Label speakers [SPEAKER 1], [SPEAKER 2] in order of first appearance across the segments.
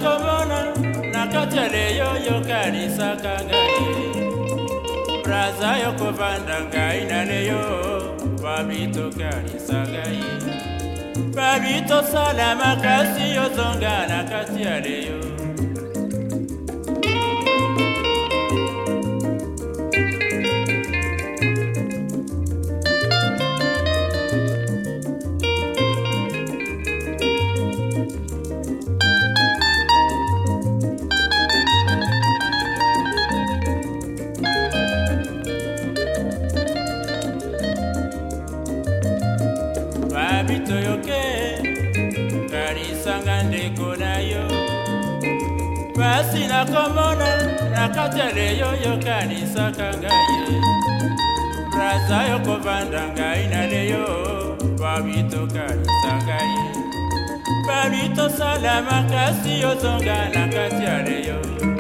[SPEAKER 1] komona nakati yo kanisaka ngai braza yo kovanda ngai naleyo babito kanisa ngai babito sala makasi yo zonga nakati aleyo babito yoke kanisanga ndeko na yo basi nakomona nakati aleyo yo kanisaka ngai braza yo kovanda ngai naleyo babito kanisa ngai babito sala makasi yo zonga nakati aleyo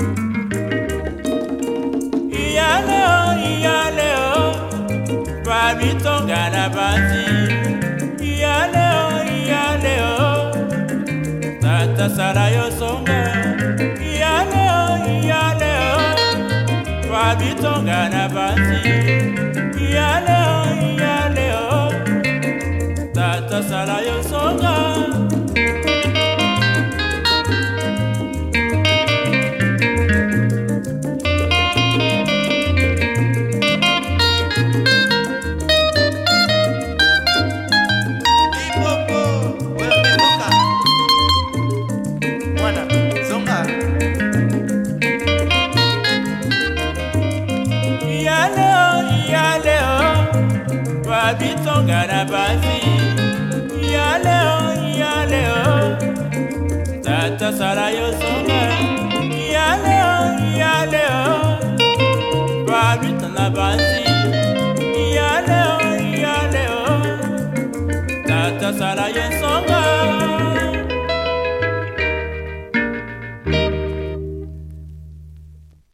[SPEAKER 1] iyaleo babito ngana banzi iyaleo tata sala yo zonga iyaleo babito ngana banzi iyaleo tata sala yo zonga babito ngana bazi iyaleo tata sala yo zonga iyaleo babito na bazi iyaleo tata sala yo zonga